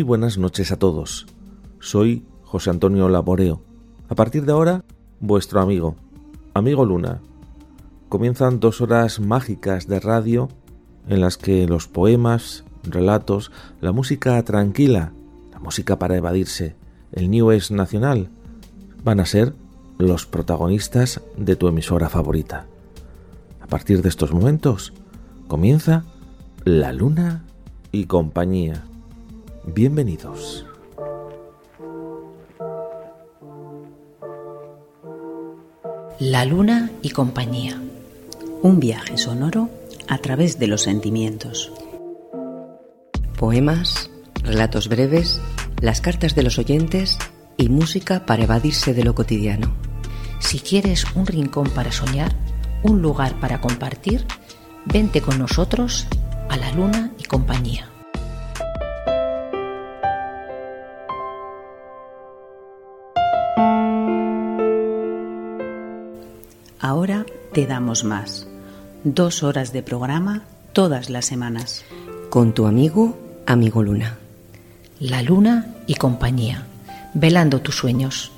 buenas noches a todos. Soy José Antonio Laboreo. A partir de ahora, vuestro amigo Luna. Comienzan 2 horas mágicas de radio en las que los poemas, relatos, la música tranquila, la música para evadirse, el New Age nacional, van a ser los protagonistas de tu emisora favorita. A partir de estos momentos, comienza La Luna y compañía. Bienvenidos. La Luna y compañía. Un viaje sonoro a través de los sentimientos. Poemas, relatos breves, las cartas de los oyentes y música para evadirse de lo cotidiano. Si quieres un rincón para soñar, un lugar para compartir, vente con nosotros a La Luna y compañía. Ahora te damos más. 2 horas de programa todas las semanas. Con tu amigo Luna. La Luna y compañía. Velando tus sueños.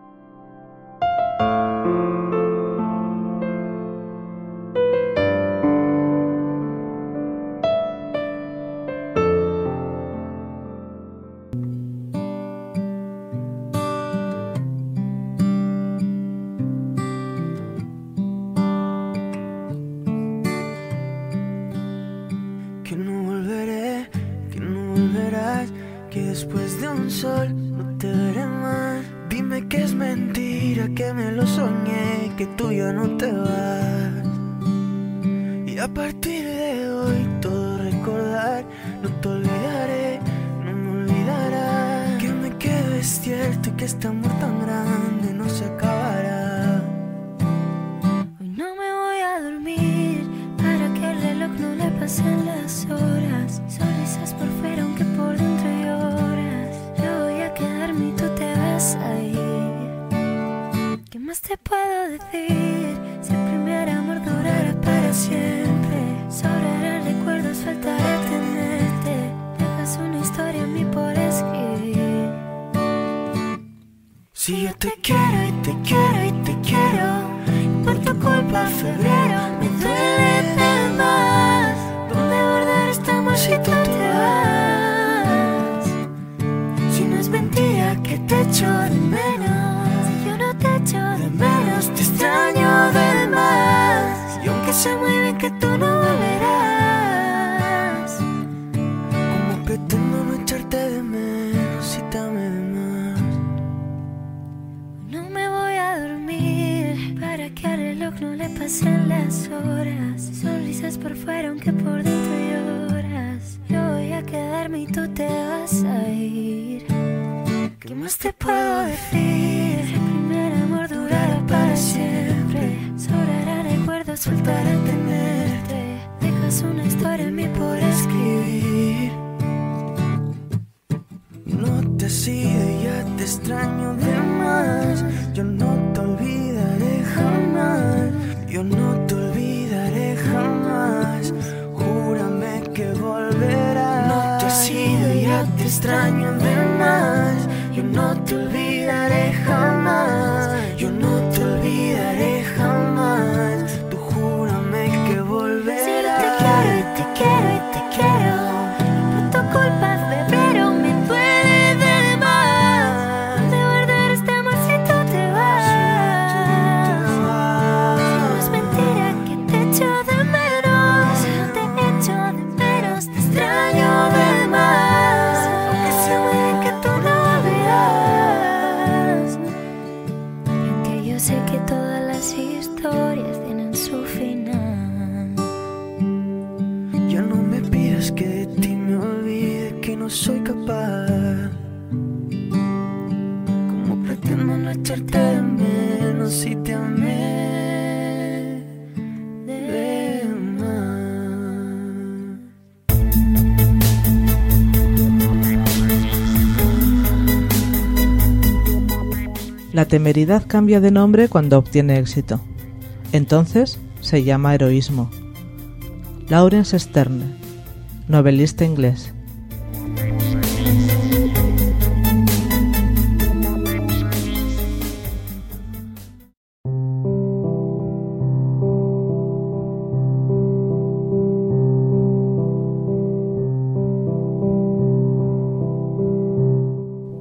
La temeridad cambia de nombre cuando obtiene éxito. Entonces se llama heroísmo. Laurence Sterne, novelista inglés.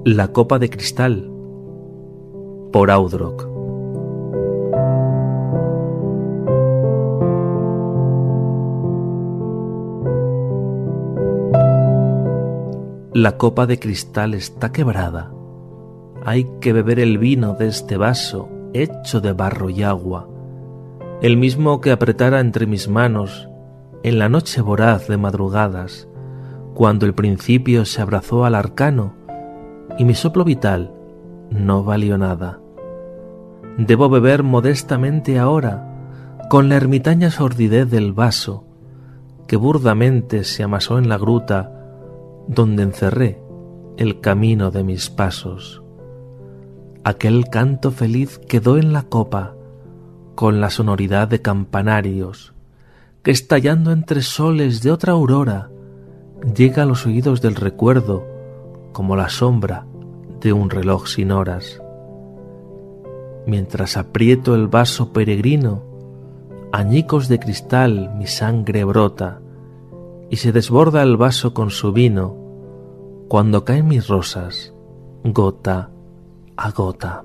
La copa de cristal, por Audrock. La copa de cristal está quebrada. Hay que beber el vino de este vaso hecho de barro y agua, el mismo que apretara entre mis manos en la noche voraz de madrugadas, cuando el principio se abrazó al arcano y mi soplo vital no valió nada. Debo beber modestamente ahora, con la ermitaña sordidez del vaso que burdamente se amasó en la gruta donde encerré el camino de mis pasos. Aquel canto feliz quedó en la copa con la sonoridad de campanarios que, estallando entre soles de otra aurora, llega a los oídos del recuerdo como la sombra de un reloj sin horas. Mientras aprieto el vaso peregrino, añicos de cristal mi sangre brota y se desborda el vaso con su vino cuando caen mis rosas gota a gota.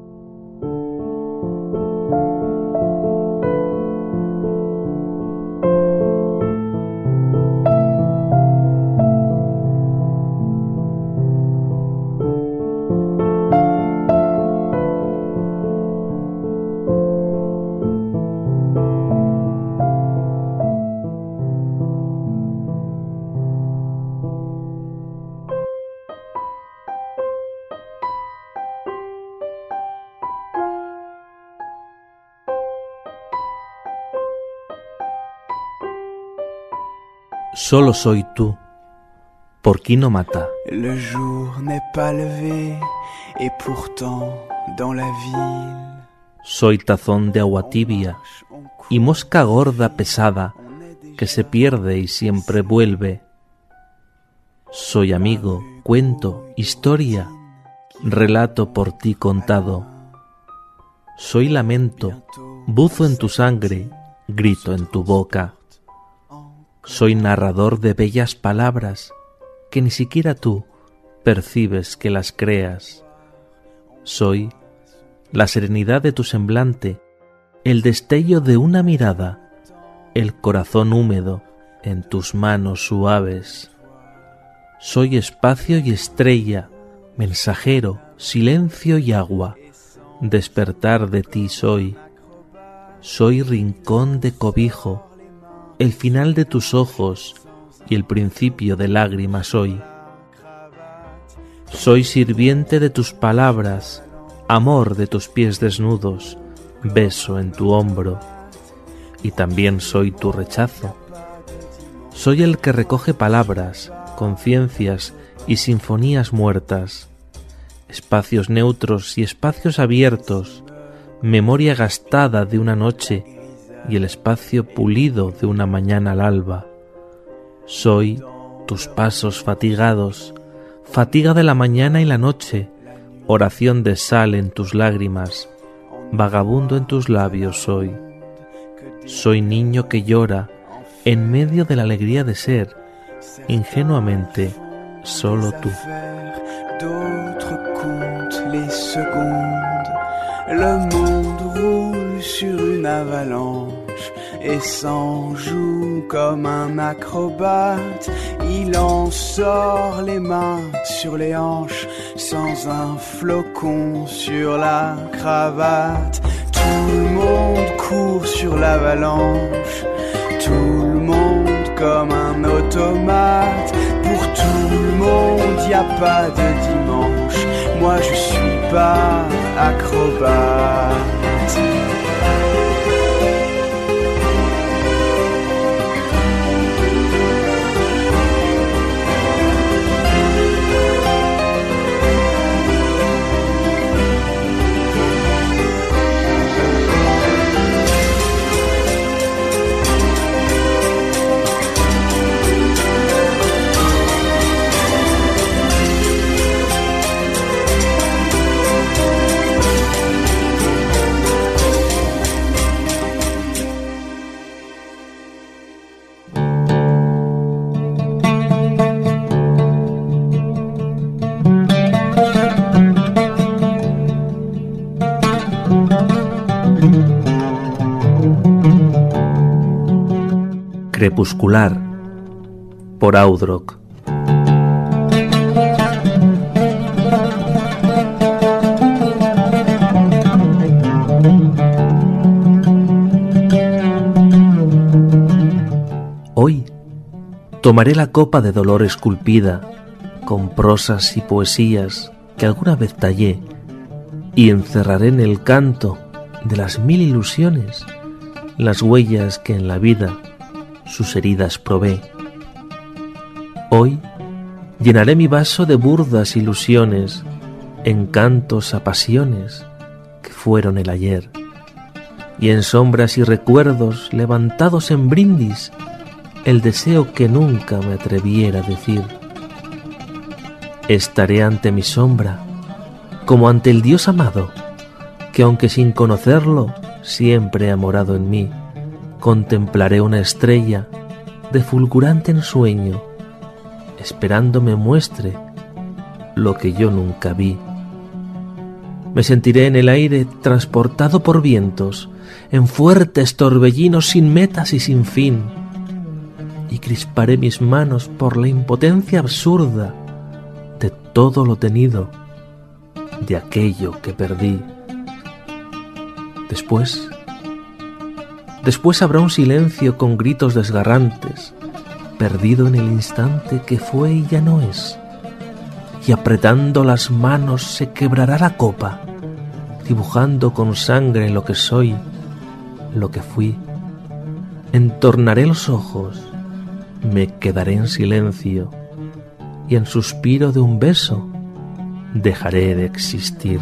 Solo soy tú, por Kino Mata. Le jour n'est pas levé et pourtant dans la ville. Soy tazón de agua tibia y mosca gorda pesada que se pierde y siempre vuelve. Soy amigo, cuento, historia, relato por ti contado. Soy lamento, buzo en tu sangre, grito en tu boca. Soy narrador de bellas palabras que ni siquiera tú percibes que las creas. Soy la serenidad de tu semblante, el destello de una mirada, el corazón húmedo en tus manos suaves. Soy espacio y estrella, mensajero, silencio y agua, despertar de ti soy. Soy rincón de cobijo, el final de tus ojos y el principio de lágrimas soy. Soy sirviente de tus palabras, amor de tus pies desnudos, beso en tu hombro, y también soy tu rechazo. Soy el que recoge palabras, conciencias y sinfonías muertas, espacios neutros y espacios abiertos, memoria gastada de una noche y el espacio pulido de una mañana al alba. Soy tus pasos fatigados, fatiga de la mañana y la noche, oración de sal en tus lágrimas, vagabundo en tus labios soy. Soy niño que llora en medio de la alegría de ser, ingenuamente, solo tú. D'autres comptent les secondes. Le monde roule sur une avalanche et s'en joue comme un acrobate. Il en sort les mains sur les hanches sans un flocon sur la cravate. Tout le monde court sur l'avalanche, tout le monde comme un automate. Pour tout le monde, y a pas de dimanche. Moi je suis pas acrobate. Crepuscular, por Audrock. Hoy tomaré la copa de dolor esculpida con prosas y poesías que alguna vez tallé y encerraré en el canto de las 1000 ilusiones las huellas que en la vida sus heridas probé. Hoy llenaré mi vaso de burdas ilusiones, encantos a pasiones que fueron el ayer, y en sombras y recuerdos levantados en brindis el deseo que nunca me atreviera a decir. Estaré ante mi sombra como ante el Dios amado, que aunque sin conocerlo siempre ha morado en mí. Contemplaré una estrella de fulgurante ensueño, esperando me muestre lo que yo nunca vi. Me sentiré en el aire transportado por vientos, en fuertes torbellinos sin metas y sin fin, y crisparé mis manos por la impotencia absurda de todo lo tenido, de aquello que perdí. Después habrá un silencio con gritos desgarrantes, perdido en el instante que fue y ya no es, y apretando las manos se quebrará la copa, dibujando con sangre lo que soy, lo que fui. Entornaré los ojos, me quedaré en silencio, y en suspiro de un beso dejaré de existir.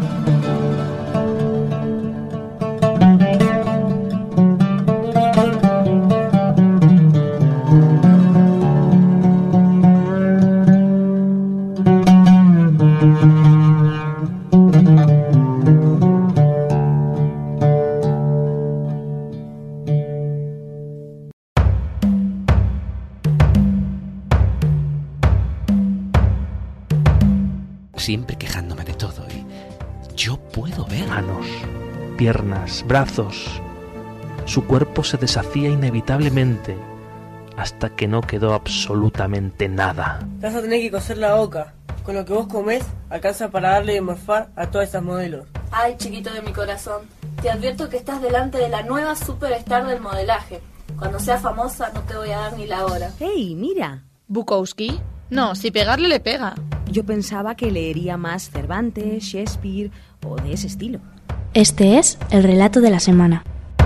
Siempre quejándome de todo y yo puedo ver. Manos, piernas, brazos. Su cuerpo se deshacía inevitablemente hasta que no quedó absolutamente nada. Te vas a tener que coser la boca. Con lo que vos comés, alcanza para darle de morfar a todas esas modelos. Ay, chiquito de mi corazón, te advierto que estás delante de la nueva superstar del modelaje. Cuando sea famosa no te voy a dar ni la hora. ¡Ey, mira! ¿Bukowski? No, si pegarle le pega. Yo pensaba que leería más Cervantes, Shakespeare o de ese estilo. Este es el relato de la semana.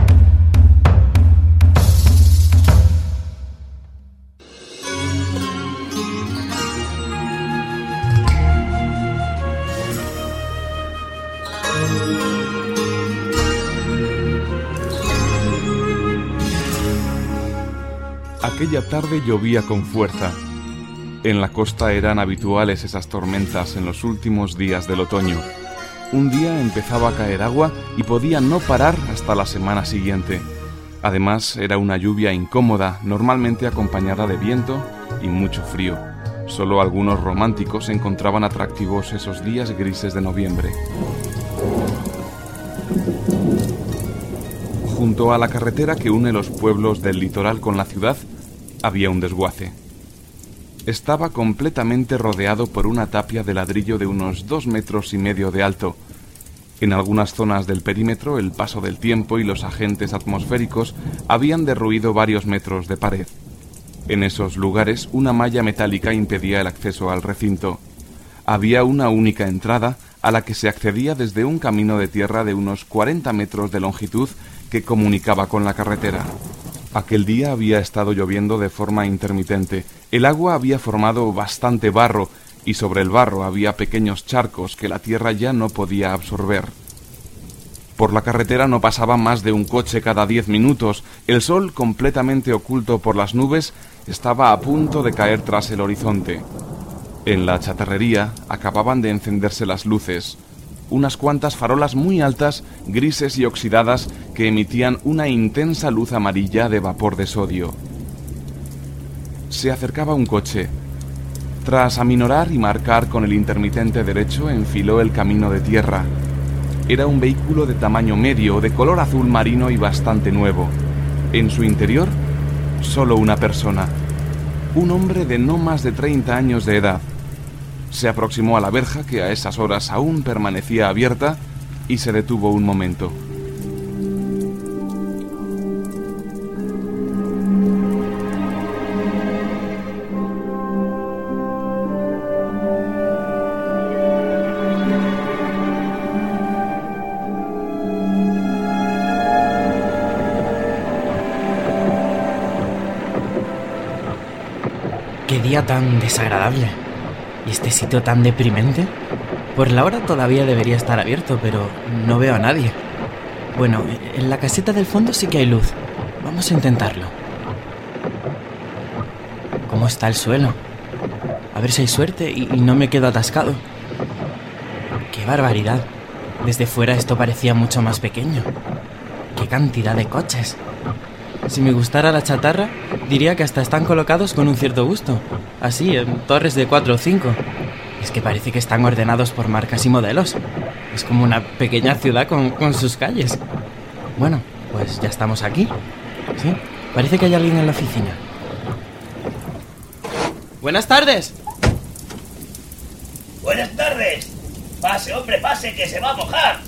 Aquella tarde llovía con fuerza. En la costa eran habituales esas tormentas en los últimos días del otoño. Un día empezaba a caer agua y podía no parar hasta la semana siguiente. Además, era una lluvia incómoda, normalmente acompañada de viento y mucho frío. Solo algunos románticos encontraban atractivos esos días grises de noviembre. Junto a la carretera que une los pueblos del litoral con la ciudad, había un desguace. Estaba completamente rodeado por una tapia de ladrillo de unos 2,5 metros de alto. En algunas zonas del perímetro, el paso del tiempo y los agentes atmosféricos habían derruido varios metros de pared. En esos lugares, una malla metálica impedía el acceso al recinto. Había una única entrada a la que se accedía desde un camino de tierra de unos 40 metros de longitud que comunicaba con la carretera. Aquel día había estado lloviendo de forma intermitente. El agua había formado bastante barro y sobre el barro había pequeños charcos que la tierra ya no podía absorber. Por la carretera no pasaba más de un coche cada 10 minutos. El sol, completamente oculto por las nubes, estaba a punto de caer tras el horizonte. En la chatarrería acababan de encenderse las luces. Unas cuantas farolas muy altas, grises y oxidadas, que emitían una intensa luz amarilla de vapor de sodio. Se acercaba un coche. Tras aminorar y marcar con el intermitente derecho, enfiló el camino de tierra. Era un vehículo de tamaño medio, de color azul marino y bastante nuevo. En su interior solo una persona, un hombre de no más de 30 años de edad. Se aproximó a la verja, que a esas horas aún permanecía abierta, y se detuvo un momento. Qué día tan desagradable. ¿Y este sitio tan deprimente? Por la hora todavía debería estar abierto, pero no veo a nadie. Bueno, en la caseta del fondo sí que hay luz. Vamos a intentarlo. ¿Cómo está el suelo? A ver si hay suerte y no me quedo atascado. ¡Qué barbaridad! Desde fuera esto parecía mucho más pequeño. ¡Qué cantidad de coches! Si me gustara la chatarra, diría que hasta están colocados con un cierto gusto. Así, en torres de 4 o 5. Es que parece que están ordenados por marcas y modelos. Es como una pequeña ciudad con sus calles. Bueno, pues ya estamos aquí. Sí, parece que hay alguien en la oficina. ¡Buenas tardes! ¡Buenas tardes! Pase, hombre, pase, que se va a mojar.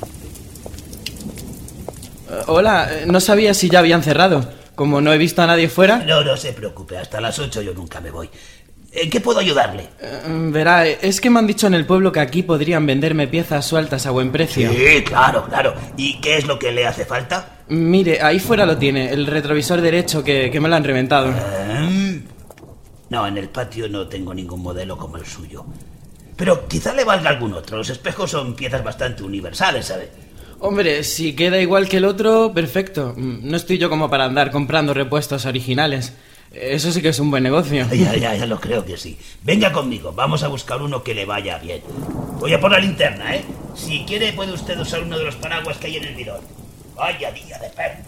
Hola, no sabía si ya habían cerrado. Como no he visto a nadie fuera... No se preocupe, hasta las 8 yo nunca me voy. ¿En qué puedo ayudarle? Verá, es que me han dicho en el pueblo que aquí podrían venderme piezas sueltas a buen precio. Sí, claro. ¿Y qué es lo que le hace falta? Mire, ahí fuera lo tiene, el retrovisor derecho que me lo han reventado. No, en el patio no tengo ningún modelo como el suyo. Pero quizá le valga algún otro. Los espejos son piezas bastante universales, ¿sabe? Hombre, si queda igual que el otro, perfecto. No estoy yo como para andar comprando repuestos originales. Eso sí que es un buen negocio. Ya lo creo que sí. Venga conmigo, vamos a buscar uno que le vaya bien. Voy a por la linterna, ¿eh? Si quiere puede usted usar uno de los paraguas que hay en el bidón. Vaya día de perros.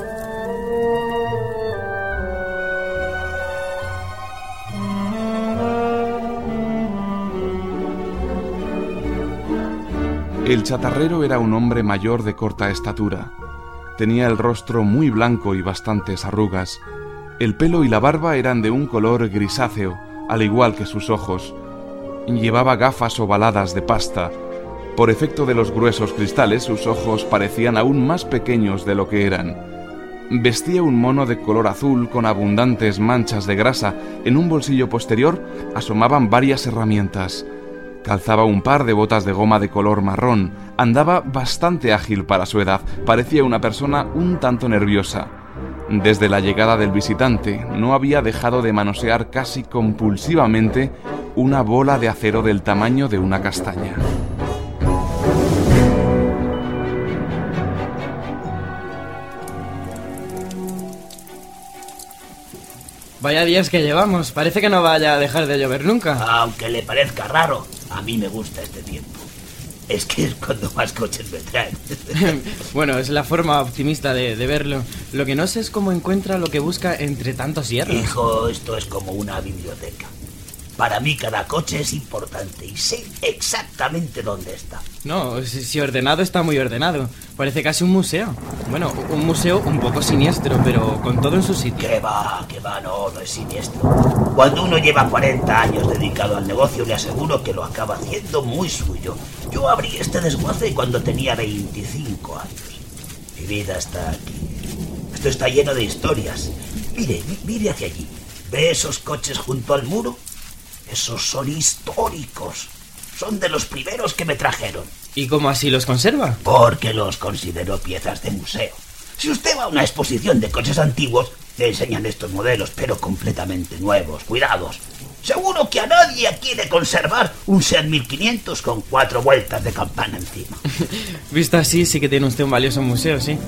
El chatarrero era un hombre mayor de corta estatura. Tenía el rostro muy blanco y bastantes arrugas. El pelo y la barba eran de un color grisáceo, al igual que sus ojos. Llevaba gafas ovaladas de pasta. Por efecto de los gruesos cristales, sus ojos parecían aún más pequeños de lo que eran. Vestía un mono de color azul con abundantes manchas de grasa. En un bolsillo posterior asomaban varias herramientas. Calzaba un par de botas de goma de color marrón. Andaba bastante ágil para su edad. Parecía una persona un tanto nerviosa. Desde la llegada del visitante, no había dejado de manosear casi compulsivamente una bola de acero del tamaño de una castaña. Vaya días que llevamos. Parece que no vaya a dejar de llover nunca. Aunque le parezca raro, a mí me gusta este tiempo. Es que es cuando más coches me traen. Bueno, es la forma optimista de verlo. Lo que no sé es cómo encuentra lo que busca entre tantos hierros. Hijo, esto es como una biblioteca. Para mí cada coche es importante y sé exactamente dónde está. No, si ordenado está muy ordenado. Parece casi un museo. Bueno, un museo un poco siniestro, pero con todo en su sitio. Que va, no es siniestro. Cuando uno lleva 40 años dedicado al negocio, le aseguro que lo acaba haciendo muy suyo. Yo abrí este desguace cuando tenía 25 años. Mi vida está aquí. Esto está lleno de historias. Mire hacia allí. ¿Ve esos coches junto al muro? Esos son históricos. Son de los primeros que me trajeron. ¿Y cómo así los conserva? Porque los considero piezas de museo. Si usted va a una exposición de coches antiguos, le enseñan estos modelos, pero completamente nuevos, cuidados. Seguro que a nadie quiere conservar un Seat 1500 con 4 vueltas de campana encima. Visto así, sí que tiene usted un valioso museo, sí.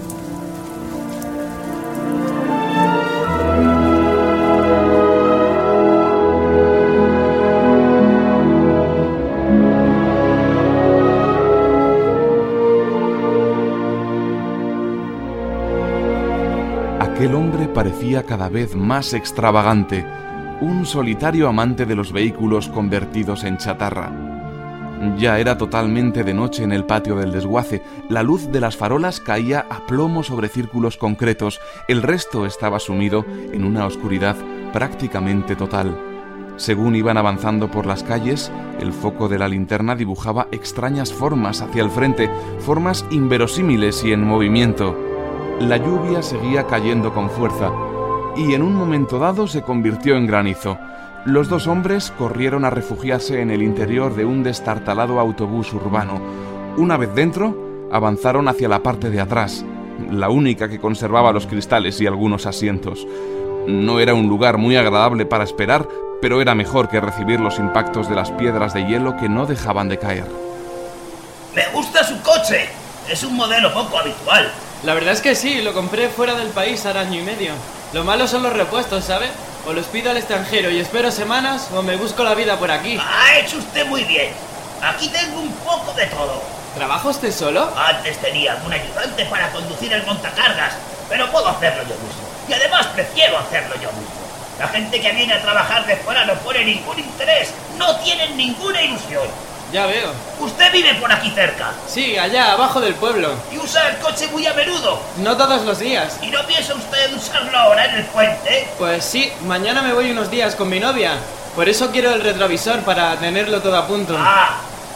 Aquel hombre parecía cada vez más extravagante, un solitario amante de los vehículos convertidos en chatarra. Ya era totalmente de noche en el patio del desguace. La luz de las farolas caía a plomo sobre círculos concretos. El resto estaba sumido en una oscuridad prácticamente total. Según iban avanzando por las calles, el foco de la linterna dibujaba extrañas formas hacia el frente, formas inverosímiles y en movimiento. La lluvia seguía cayendo con fuerza, y en un momento dado se convirtió en granizo. Los dos hombres corrieron a refugiarse en el interior de un destartalado autobús urbano. Una vez dentro, avanzaron hacia la parte de atrás, la única que conservaba los cristales y algunos asientos. No era un lugar muy agradable para esperar, pero era mejor que recibir los impactos de las piedras de hielo que no dejaban de caer. ¡Me gusta su coche! Es un modelo poco habitual. La verdad es que sí, lo compré fuera del país hace año y medio. Lo malo son los repuestos, ¿sabe? O los pido al extranjero y espero semanas, o me busco la vida por aquí. Ha hecho usted muy bien. Aquí tengo un poco de todo. ¿Trabaja usted solo? Antes tenía algún ayudante para conducir el montacargas, pero puedo hacerlo yo mismo. Y además prefiero hacerlo yo mismo. La gente que viene a trabajar de fuera no pone ningún interés, no tienen ninguna ilusión. Ya veo. ¿Usted vive por aquí cerca? Sí, allá, abajo del pueblo. ¿Y usa el coche muy a menudo? No todos los días. ¿Y no piensa usted usarlo ahora en el puente? Pues sí, mañana me voy unos días con mi novia. Por eso quiero el retrovisor, para tenerlo todo a punto. Ah.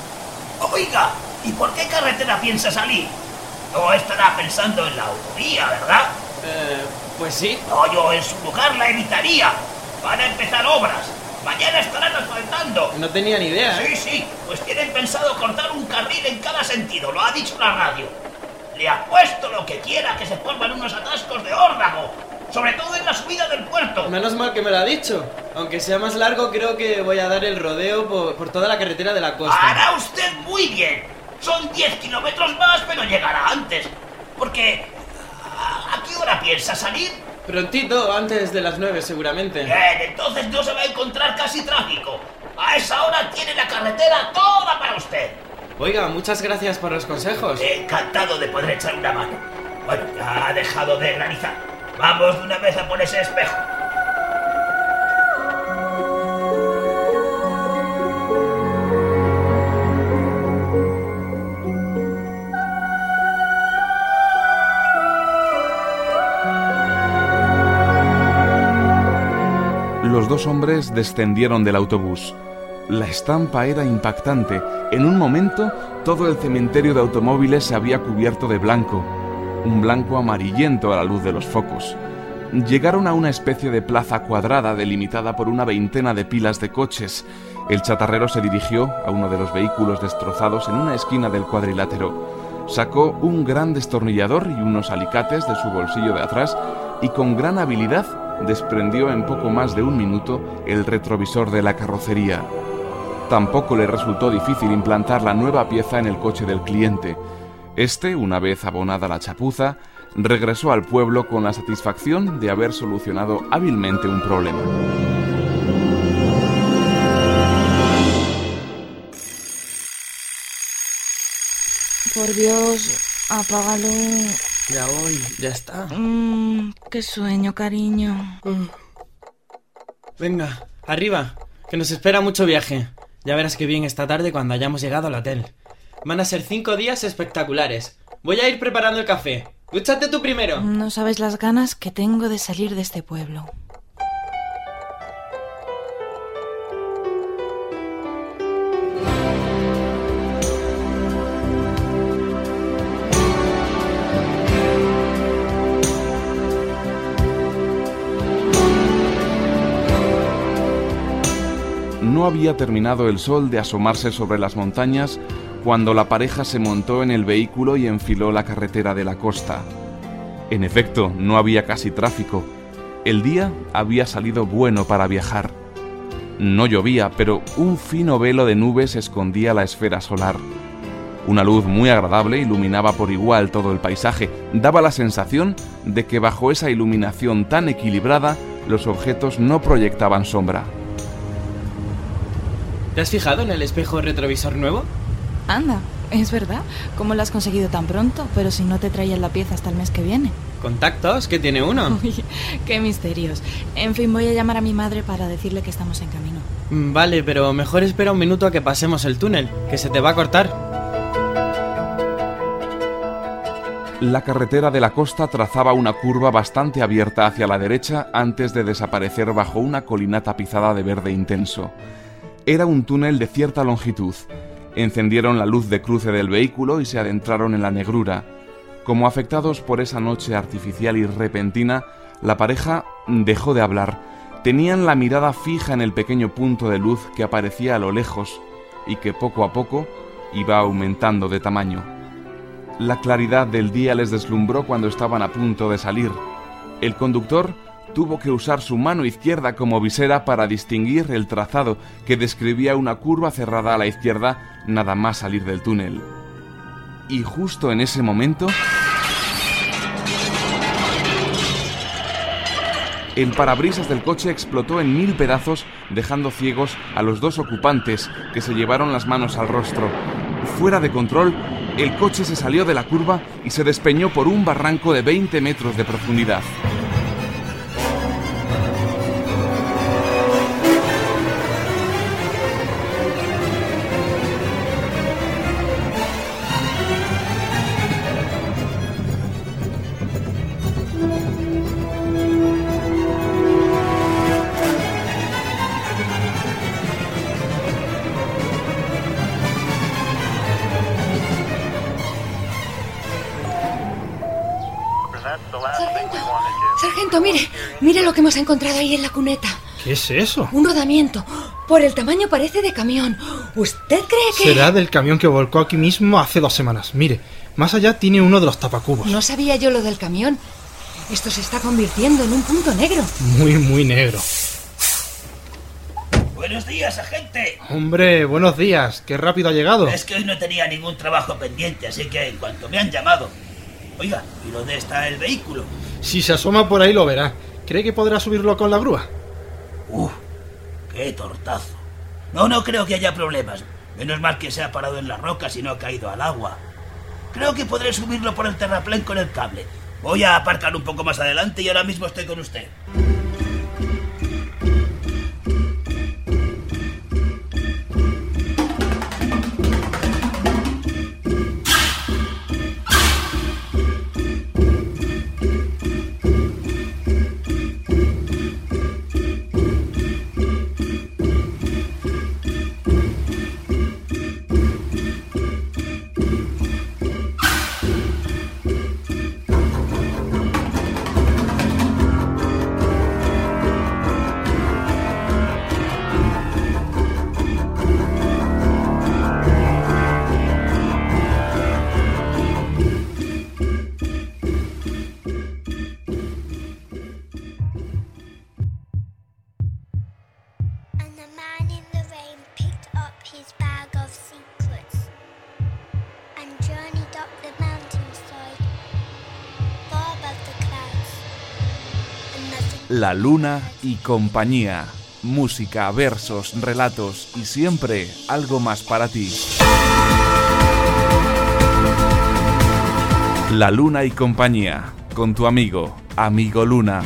Oiga, ¿y por qué carretera piensa salir? No estará pensando en la autovía, ¿verdad? Pues sí. No, yo en su lugar la evitaría. Van a empezar obras. Mañana estarán asfaltando. No tenía ni idea. Sí, pues tienen pensado cortar un carril en cada sentido, lo ha dicho la radio. Le apuesto lo que quiera que se forman unos atascos de órdago, sobre todo en la subida del puerto. Menos mal que me lo ha dicho. Aunque sea más largo, creo que voy a dar el rodeo por toda la carretera de la costa. Hará usted muy bien. Son 10 kilómetros más, pero llegará antes. Porque... ¿a qué hora piensa salir? Prontito, antes de las 9 seguramente. Bien, entonces no se va a encontrar casi tráfico. A esa hora tiene la carretera toda para usted. Oiga, muchas gracias por los consejos. Encantado de poder echar una mano. Bueno, ya ha dejado de granizar. Vamos de una vez a por ese espejo. Los dos hombres descendieron del autobús. La estampa era impactante. En un momento, todo el cementerio de automóviles se había cubierto de blanco, un blanco amarillento a la luz de los focos. Llegaron a una especie de plaza cuadrada delimitada por una veintena de pilas de coches. El chatarrero se dirigió a uno de los vehículos destrozados en una esquina del cuadrilátero. Sacó un gran destornillador y unos alicates de su bolsillo de atrás y con gran habilidad desprendió en poco más de un minuto el retrovisor de la carrocería. Tampoco le resultó difícil implantar la nueva pieza en el coche del cliente. Este, una vez abonada la chapuza, regresó al pueblo con la satisfacción de haber solucionado hábilmente un problema. Por Dios, apágalo. Ya voy, ya está. Qué sueño, cariño. Venga, arriba, que nos espera mucho viaje. Ya verás qué bien esta tarde cuando hayamos llegado al hotel. Van a ser 5 días espectaculares. Voy a ir preparando el café. Dúchate tú primero. No sabes las ganas que tengo de salir de este pueblo. No había terminado el sol de asomarse sobre las montañas cuando la pareja se montó en el vehículo y enfiló la carretera de la costa. En efecto, no había casi tráfico. El día había salido bueno para viajar. No llovía, pero un fino velo de nubes escondía la esfera solar. Una luz muy agradable iluminaba por igual todo el paisaje. Daba la sensación de que bajo esa iluminación tan equilibrada, los objetos no proyectaban sombra. ¿Te has fijado en el espejo retrovisor nuevo? Anda, es verdad. ¿Cómo lo has conseguido tan pronto? Pero si no te traían la pieza hasta el mes que viene. ¿Contactos? ¿Qué tiene uno? Uy, qué misterios. En fin, voy a llamar a mi madre para decirle que estamos en camino. Vale, pero mejor espera un minuto a que pasemos el túnel, que se te va a cortar. La carretera de la costa trazaba una curva bastante abierta hacia la derecha antes de desaparecer bajo una colina tapizada de verde intenso. Era un túnel de cierta longitud. Encendieron la luz de cruce del vehículo y se adentraron en la negrura. Como afectados por esa noche artificial y repentina, la pareja dejó de hablar. Tenían la mirada fija en el pequeño punto de luz que aparecía a lo lejos y que poco a poco iba aumentando de tamaño. La claridad del día les deslumbró cuando estaban a punto de salir. El conductor tuvo que usar su mano izquierda como visera para distinguir el trazado que describía una curva cerrada a la izquierda nada más salir del túnel. Y justo en ese momento, el parabrisas del coche explotó en 1000 pedazos, dejando ciegos a los dos ocupantes, que se llevaron las manos al rostro. Fuera de control, el coche se salió de la curva y se despeñó por un barranco de 20 metros de profundidad. Sargento, mire lo que hemos encontrado ahí en la cuneta. ¿Qué es eso? Un rodamiento. Por el tamaño parece de camión. ¿Usted cree que...? Será del camión que volcó aquí mismo hace 2 semanas. Mire, más allá tiene uno de los tapacubos. No sabía yo lo del camión. Esto se está convirtiendo en un punto negro. Muy, muy negro. Buenos días, agente. Hombre, buenos días. Qué rápido ha llegado. Es que hoy no tenía ningún trabajo pendiente, así que en cuanto me han llamado... Oiga, ¿y dónde está el vehículo? Si se asoma por ahí lo verá. ¿Cree que podrá subirlo con la grúa? ¡Qué tortazo! No creo que haya problemas. Menos mal que se ha parado en las rocas y no ha caído al agua. Creo que podré subirlo por el terraplén con el cable. Voy a aparcar un poco más adelante y ahora mismo estoy con usted. La Luna y compañía. Música, versos, relatos y siempre algo más para ti. La Luna y compañía, con tu amigo Luna.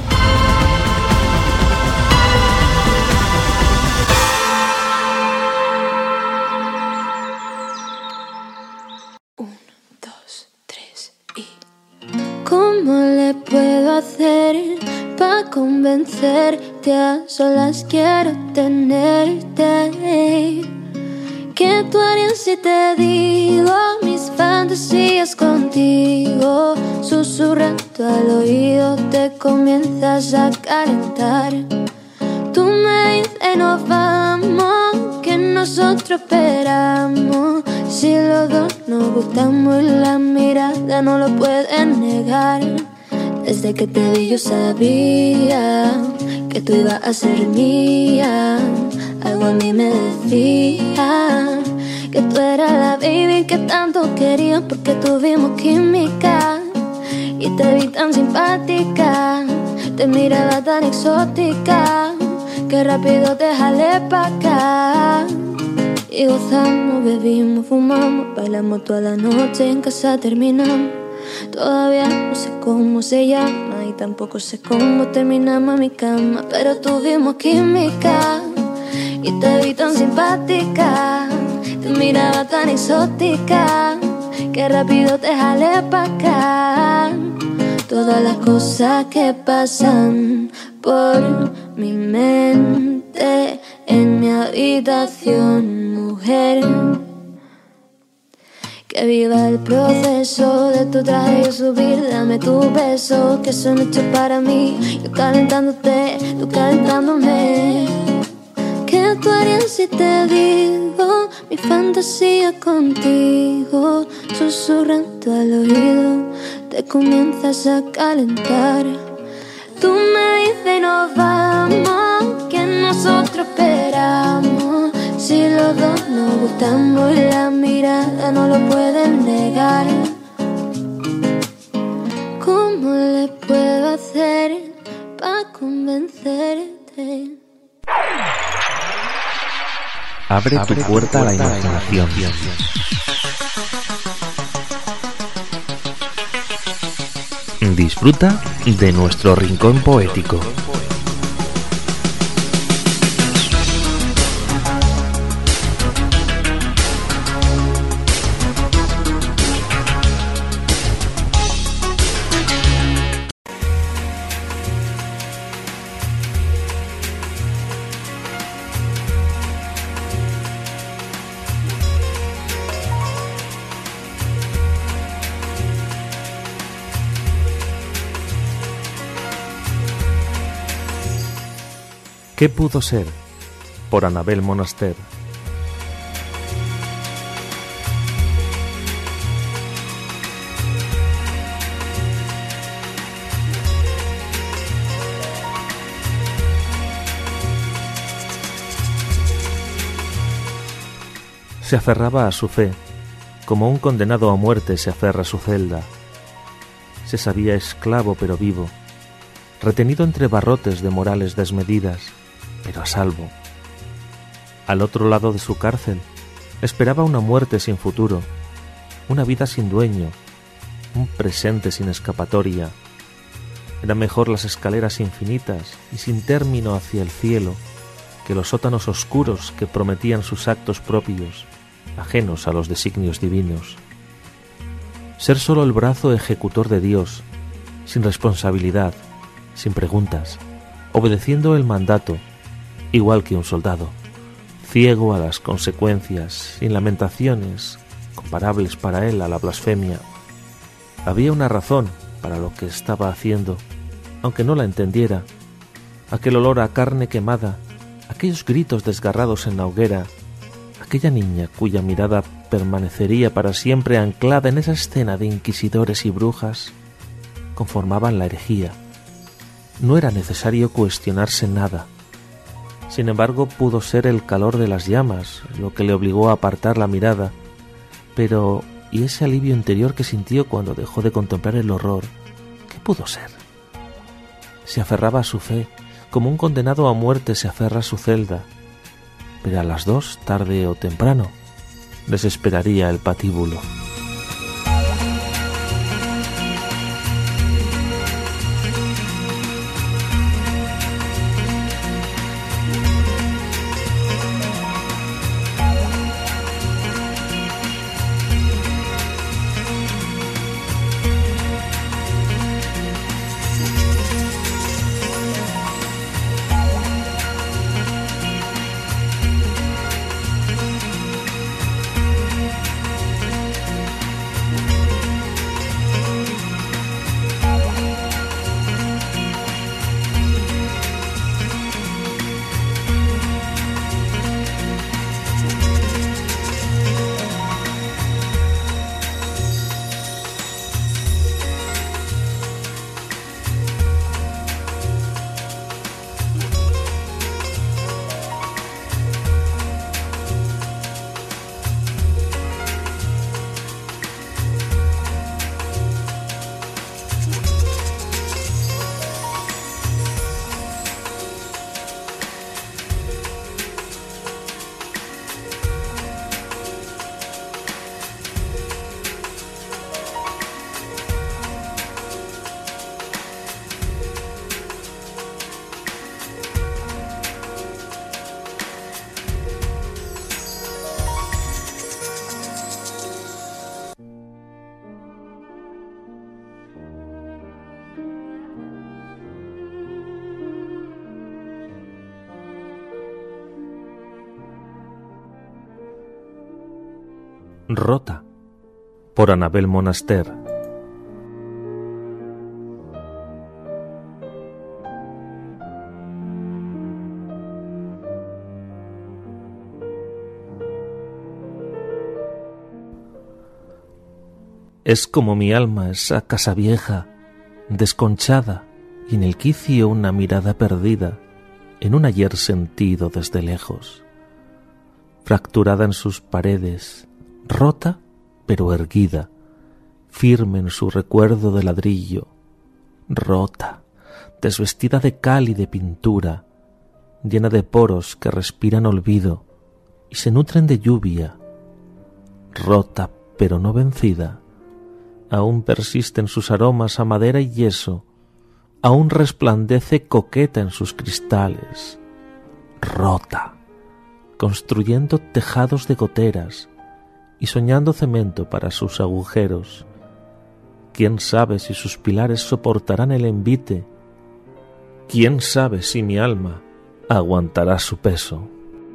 ¿Cómo le puedo hacer para convencerte? A solas quiero tenerte. ¿Qué tú harías si te digo mis fantasías contigo? Susurrando al oído te comienzas a calentar. Tú me dices nos vamos, que nosotros esperamos. Si los dos nos gustamos y la mirada no lo pueden negar. Desde que te vi yo sabía que tú ibas a ser mía. Algo en mí me decía que tú eras la baby que tanto quería, porque tuvimos química y te vi tan simpática, te miraba tan exótica, que rápido te jalé pa' acá. Y gozamos, bebimos, fumamos, bailamos toda la noche, en casa terminamos. Todavía no sé cómo se llama y tampoco sé cómo terminamos en mi cama, pero tuvimos química y te vi tan simpática, tu mirada tan exótica, que rápido te jalé pa' acá. Todas las cosas que pasan por mi mente en mi habitación, mujer. Que viva el proceso de tu traje y subir, dame tu beso, que son hechos para mí. Yo calentándote, tú calentándome. ¿Qué tú harías si te digo mi fantasía contigo? Susurrando al oído, te comienzas a calentar. Tú me dices nos vamos, que nosotros esperamos. Si los dos nos gustamos, la mirada no lo pueden negar. ¿Cómo le puedo hacer para convencerte? Abre tu puerta a la imaginación. Disfruta de nuestro rincón poético. ¿Qué pudo ser? Por Anabel Monaster. Se aferraba a su fe, como un condenado a muerte se aferra a su celda. Se sabía esclavo pero vivo, retenido entre barrotes de morales desmedidas, pero a salvo. Al otro lado de su cárcel esperaba una muerte sin futuro, una vida sin dueño, un presente sin escapatoria. Eran mejor las escaleras infinitas y sin término hacia el cielo que los sótanos oscuros que prometían sus actos propios, ajenos a los designios divinos. Ser solo el brazo ejecutor de Dios, sin responsabilidad, sin preguntas, obedeciendo el mandato, igual que un soldado, ciego a las consecuencias, sin lamentaciones, comparables para él a la blasfemia. Había una razón para lo que estaba haciendo, aunque no la entendiera. Aquel olor a carne quemada, aquellos gritos desgarrados en la hoguera, aquella niña cuya mirada permanecería para siempre anclada en esa escena de inquisidores y brujas, conformaban la herejía. No era necesario cuestionarse nada. Sin embargo, pudo ser el calor de las llamas lo que le obligó a apartar la mirada. Pero, ¿y ese alivio interior que sintió cuando dejó de contemplar el horror? ¿Qué pudo ser? Se aferraba a su fe, como un condenado a muerte se aferra a su celda. Pero a las 2, tarde o temprano, les esperaría el patíbulo. Rota, por Anabel Monaster. Es como mi alma, esa casa vieja, desconchada, y en el quicio una mirada perdida, en un ayer sentido desde lejos, fracturada en sus paredes, rota pero erguida, firme en su recuerdo de ladrillo, rota, desvestida de cal y de pintura, llena de poros que respiran olvido y se nutren de lluvia, rota pero no vencida. Aún persisten sus aromas a madera y yeso, aún resplandece coqueta en sus cristales, rota, construyendo tejados de goteras y soñando cemento para sus agujeros. ¿Quién sabe si sus pilares soportarán el envite? ¿Quién sabe si mi alma aguantará su peso?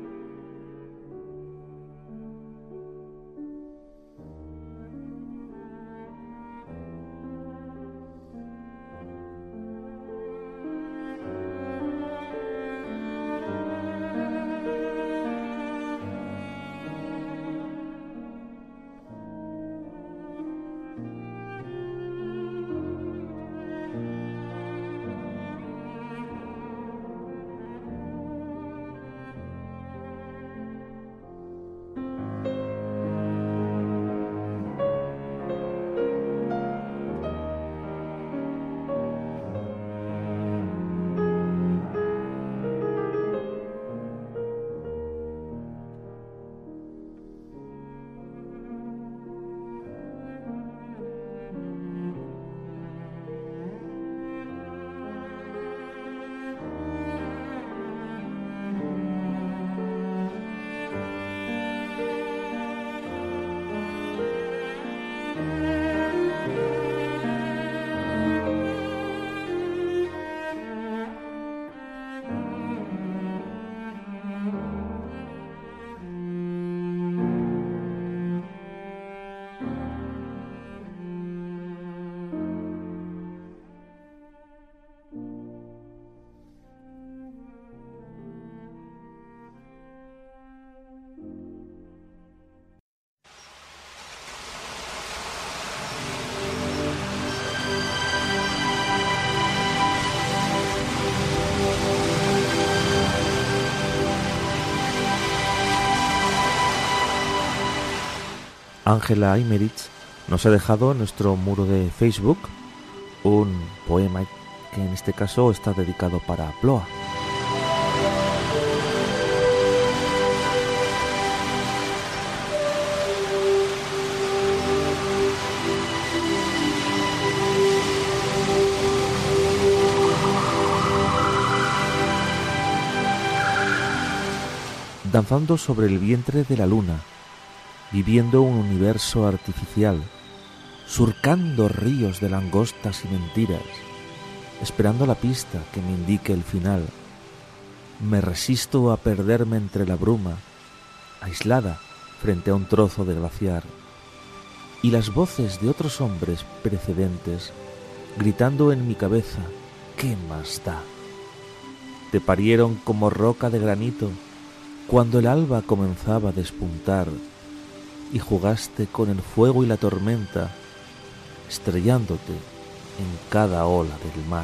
Ángela Aymerich nos ha dejado en nuestro muro de Facebook un poema que en este caso está dedicado para Ploa. Danzando sobre el vientre de la luna, viviendo un universo artificial, surcando ríos de langostas y mentiras, esperando la pista que me indique el final. Me resisto a perderme entre la bruma, aislada frente a un trozo de glaciar, y las voces de otros hombres precedentes, gritando en mi cabeza, ¿qué más da? Te parieron como roca de granito, cuando el alba comenzaba a despuntar, y jugaste con el fuego y la tormenta, estrellándote en cada ola del mar.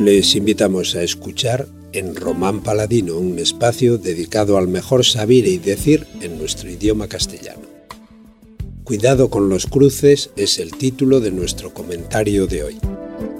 Les invitamos a escuchar en Román Paladino, un espacio dedicado al mejor saber y decir en nuestro idioma castellano. Cuidado con los cruces es el título de nuestro comentario de hoy.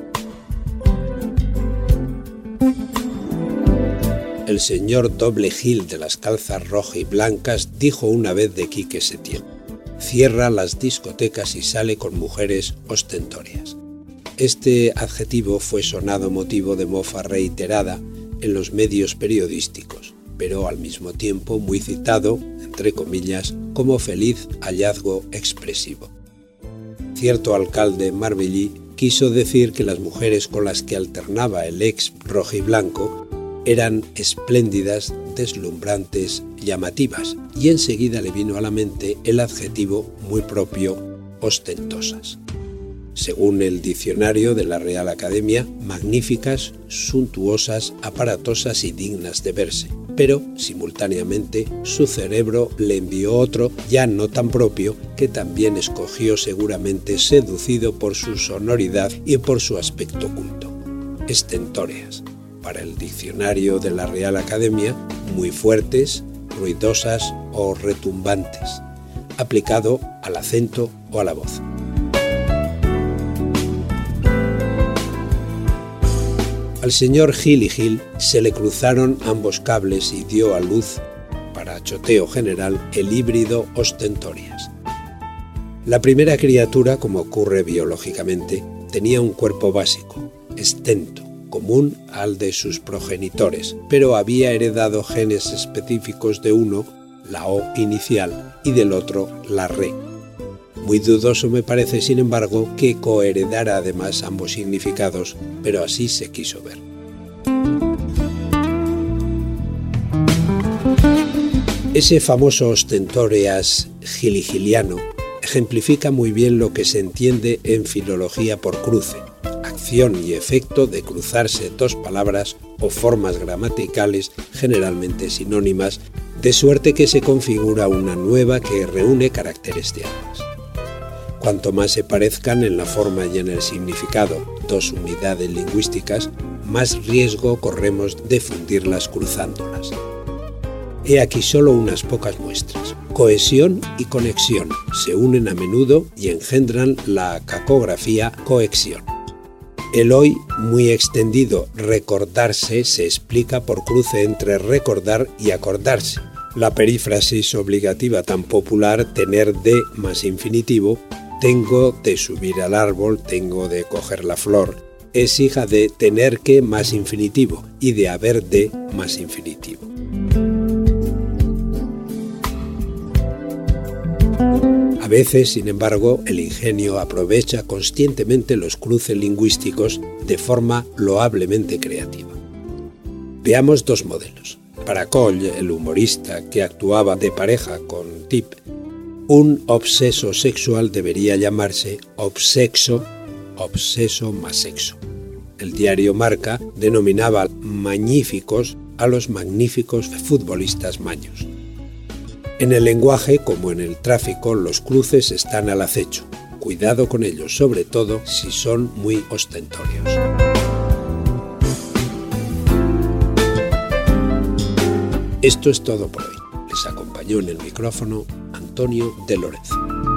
El señor Doble Gil de las calzas rojas y blancas dijo una vez de Quique Setién: cierra las discotecas y sale con mujeres ostentorias. Este adjetivo fue sonado motivo de mofa reiterada en los medios periodísticos, pero al mismo tiempo muy citado, entre comillas, como feliz hallazgo expresivo. Cierto alcalde Marbellí quiso decir que las mujeres con las que alternaba el ex rojiblanco eran espléndidas, deslumbrantes, llamativas, y enseguida le vino a la mente el adjetivo muy propio, ostentosas. Según el diccionario de la Real Academia, magníficas, suntuosas, aparatosas y dignas de verse. Pero, simultáneamente, su cerebro le envió otro, ya no tan propio, que también escogió seguramente seducido por su sonoridad y por su aspecto culto: estentóreas. Para el diccionario de la Real Academia, muy fuertes, ruidosas o retumbantes, aplicado al acento o a la voz. Al señor Gil y Gil se le cruzaron ambos cables y dio a luz, para choteo general, el híbrido ostentorias. La primera criatura, como ocurre biológicamente, tenía un cuerpo básico, estento, común al de sus progenitores, pero había heredado genes específicos de uno, la O inicial, y del otro, la RE. Muy dudoso me parece, sin embargo, que coheredara además ambos significados, pero así se quiso ver. Ese famoso ostentorias giligiliano ejemplifica muy bien lo que se entiende en filología por cruce, acción y efecto de cruzarse dos palabras o formas gramaticales generalmente sinónimas, de suerte que se configura una nueva que reúne caracteres de ambas. Cuanto más se parezcan en la forma y en el significado dos unidades lingüísticas, más riesgo corremos de fundirlas cruzándolas. He aquí solo unas pocas muestras. Cohesión y conexión se unen a menudo y engendran la cacografía cohesión. El hoy muy extendido recordarse se explica por cruce entre recordar y acordarse. La perífrasis obligativa tan popular tener de más infinitivo, tengo de subir al árbol, tengo de coger la flor, es hija de tener que más infinitivo y de haber de más infinitivo. A veces, sin embargo, el ingenio aprovecha conscientemente los cruces lingüísticos de forma loablemente creativa. Veamos dos modelos. Para Coll, el humorista que actuaba de pareja con Tip, un obseso sexual debería llamarse obsexo, obseso más sexo. El diario Marca denominaba magníficos a los magníficos futbolistas maños. En el lenguaje, como en el tráfico, los cruces están al acecho. Cuidado con ellos, sobre todo si son muy ostentorios. Esto es todo por hoy. Les acompañó en el micrófono Antonio de Lorenzo.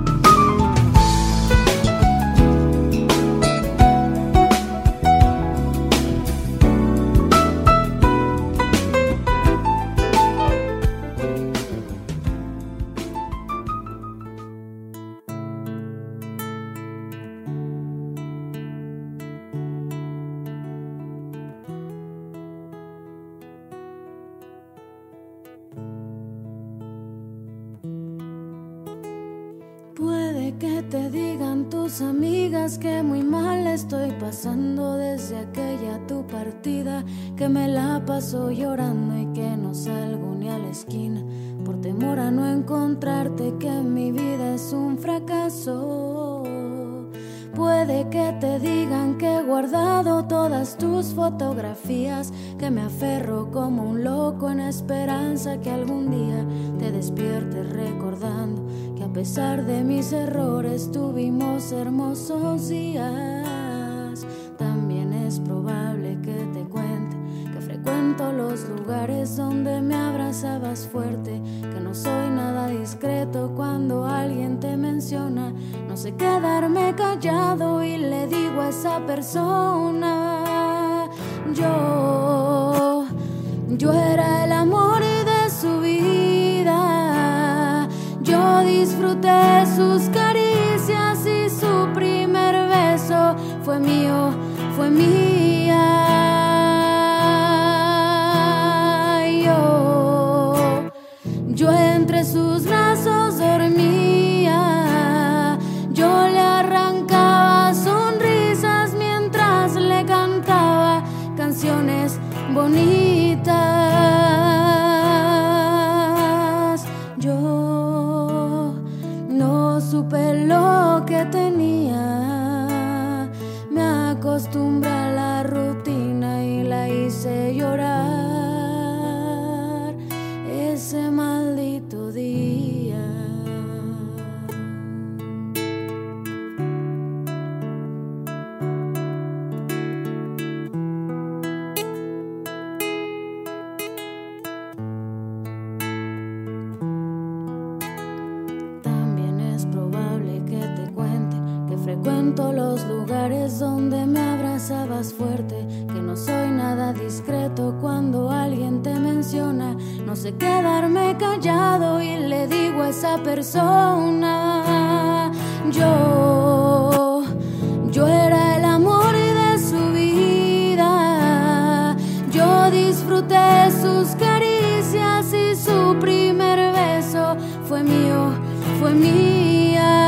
Puede que te digan tus amigas que muy mal estoy pasando desde aquella tu partida, que me la paso llorando y que no salgo ni a la esquina por temor a no encontrarte, que mi vida es un fracaso. Puede que te digan que he guardado todas tus fotografías, que me aferro como un loco en esperanza que algún día te despiertes recordando que a pesar de mis errores tuvimos hermosos días. También es probable que lugares donde me abrazabas fuerte, que no soy nada discreto cuando alguien te menciona. No sé quedarme callado y le digo a esa persona, yo era el amor de su vida. Yo disfruté sus caricias y su primer beso fue mío, fue mía. Yo entre sus brazos dormía, yo le arrancaba sonrisas mientras le cantaba canciones bonitas. Yo no supe lo que tenía, me acostumbré a la rutina y la hice llorar ese maldito día. También es probable que te cuente que frecuento los lugares donde me abrazabas fuerte, que no soy nada discreto cuando alguien te menciona. No sé quedarme callado y le digo a esa persona, yo era el amor de su vida. Yo disfruté sus caricias y su primer beso fue mío, fue mía.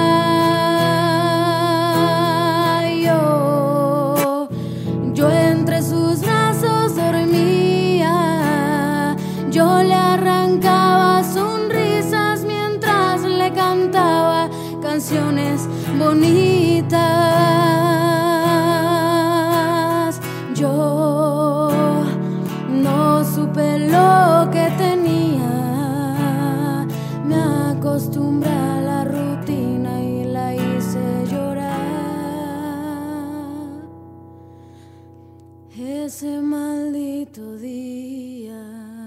Yo entre sus brazos dormía, yo le arrancaba sonrisas mientras le cantaba canciones bonitas. Yo no supe lo que tenía, me acostumbré a la rutina y la hice llorar ese maldito día.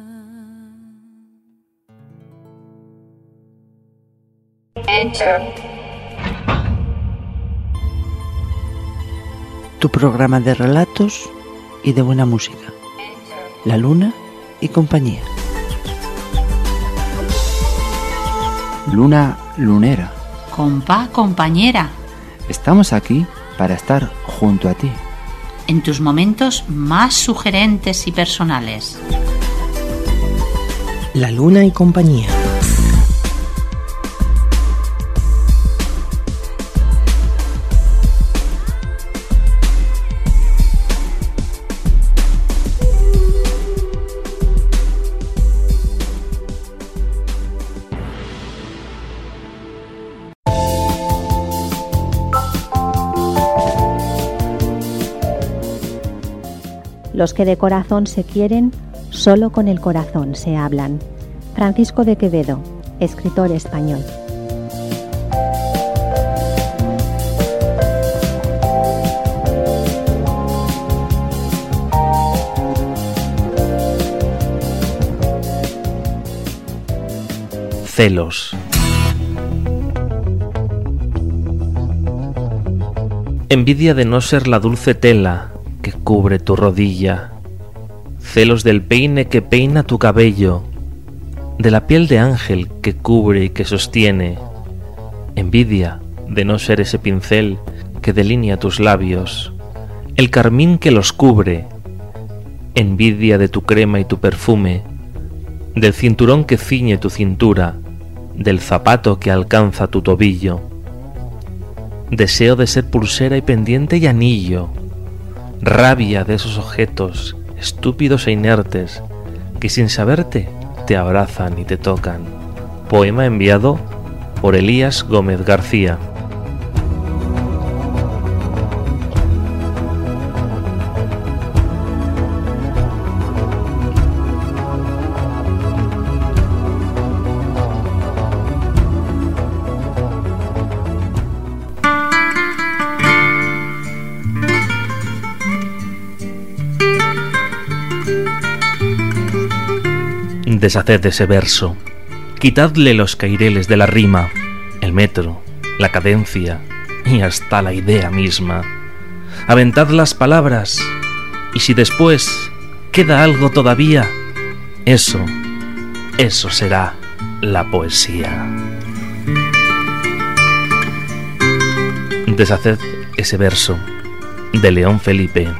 Enter. Tu programa de relatos y de buena música. La Luna y compañía. Luna lunera. Compa, compañera. Estamos aquí para estar junto a ti. En tus momentos más sugerentes y personales. La Luna y compañía. Los que de corazón se quieren, solo con el corazón se hablan. Francisco de Quevedo, escritor español. Celos. Envidia de no ser la dulce tela que cubre tu rodilla, celos del peine que peina tu cabello, de la piel de ángel que cubre y que sostiene, envidia de no ser ese pincel que delinea tus labios, el carmín que los cubre, envidia de tu crema y tu perfume, del cinturón que ciñe tu cintura, del zapato que alcanza tu tobillo, deseo de ser pulsera y pendiente y anillo, rabia de esos objetos estúpidos e inertes que sin saberte te abrazan y te tocan. Poema enviado por Elías Gómez García. Deshaced ese verso, quitadle los caireles de la rima, el metro, la cadencia y hasta la idea misma. Aventad las palabras, y si después queda algo todavía, eso será la poesía. Deshaced ese verso, de León Felipe.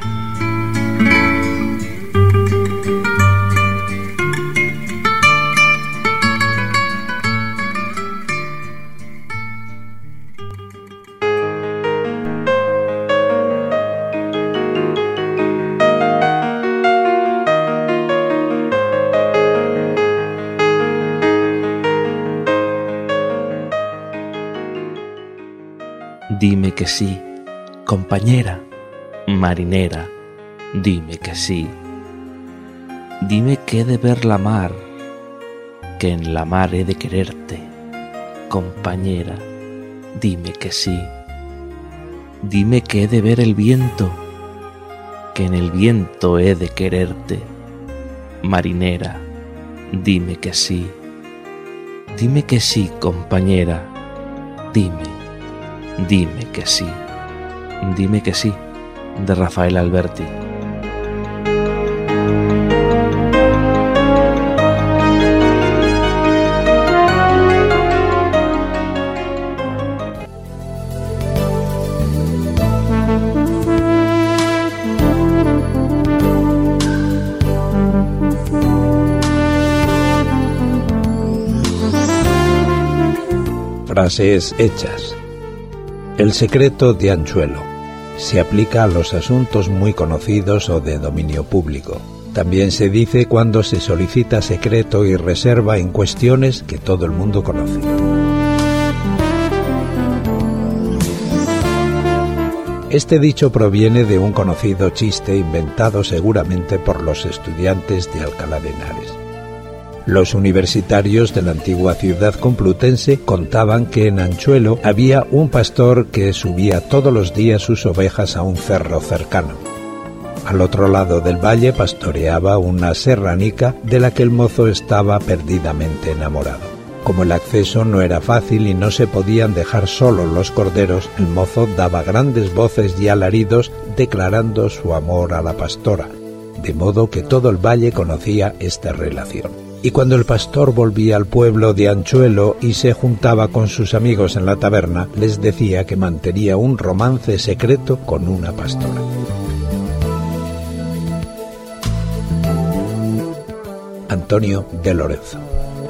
Dime que sí, compañera, marinera, dime que sí. Dime que he de ver la mar, que en la mar he de quererte, compañera, dime que sí. Dime que he de ver el viento, que en el viento he de quererte, marinera, dime que sí. Dime que sí, compañera, dime que sí. Dime que sí, de Rafael Alberti. Frases hechas. El secreto de Anchuelo. Se aplica a los asuntos muy conocidos o de dominio público. También se dice cuando se solicita secreto y reserva en cuestiones que todo el mundo conoce. Este dicho proviene de un conocido chiste inventado seguramente por los estudiantes de Alcalá de Henares. Los universitarios de la antigua ciudad complutense contaban que en Anchuelo había un pastor que subía todos los días sus ovejas a un cerro cercano. Al otro lado del valle pastoreaba una serranica de la que el mozo estaba perdidamente enamorado. Como el acceso no era fácil y no se podían dejar solos los corderos, el mozo daba grandes voces y alaridos declarando su amor a la pastora, de modo que todo el valle conocía esta relación. Y cuando el pastor volvía al pueblo de Anchuelo y se juntaba con sus amigos en la taberna, les decía que mantenía un romance secreto con una pastora. Antonio de Lorenzo.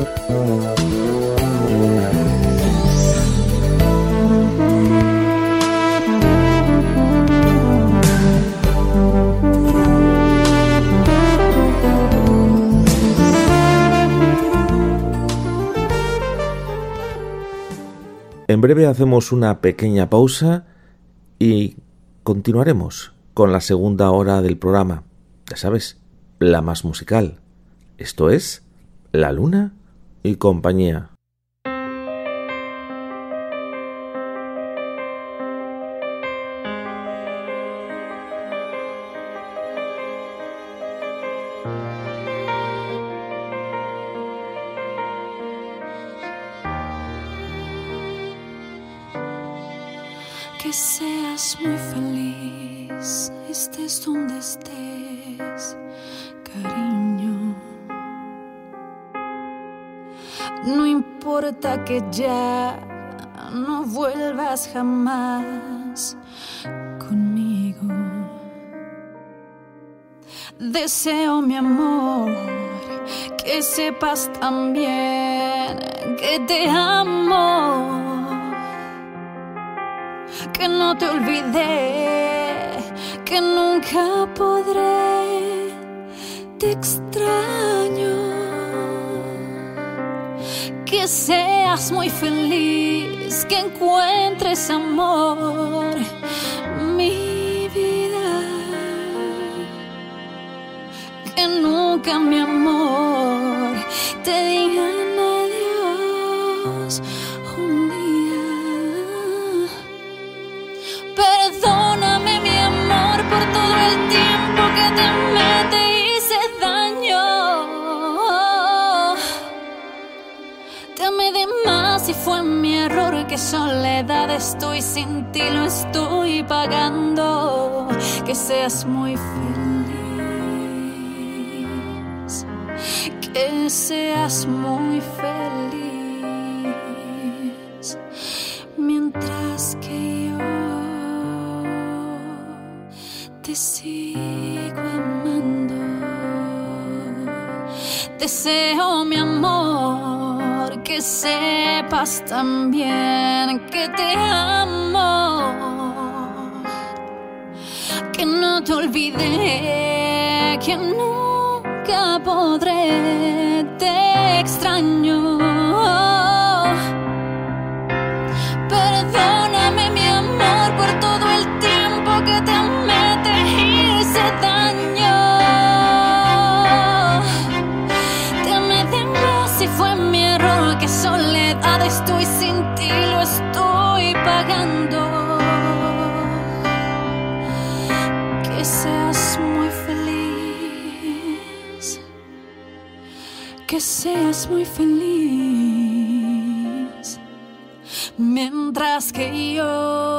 En breve hacemos una pequeña pausa y continuaremos con la segunda hora del programa. Ya sabes, la más musical. Esto es La Luna y compañía. Que seas muy feliz, estés donde estés, cariño. No importa que ya no vuelvas jamás conmigo. Deseo, mi amor, que sepas también que te amo. Que no te olvidé, que nunca podré, te extraño. Que seas muy feliz, que encuentres amor, mi vida. Que nunca, mi amor, te digan adiós un día. Perdóname, mi amor, por todo el tiempo que te hice daño. que soledad estoy sin ti, lo estoy pagando. Que seas muy feliz, que seas muy feliz, mientras que yo te sigo amando. Deseo, mi amor, que sepas también que te amo, que no te olvidé, que nunca podré, te extraño. Perdóname, mi amor, por todo el tiempo que te amé, te hice daño. Te amé de más y fue mi error. Que soledad estoy sin ti, lo estoy pagando. Que seas muy feliz, que seas muy feliz, mientras que yo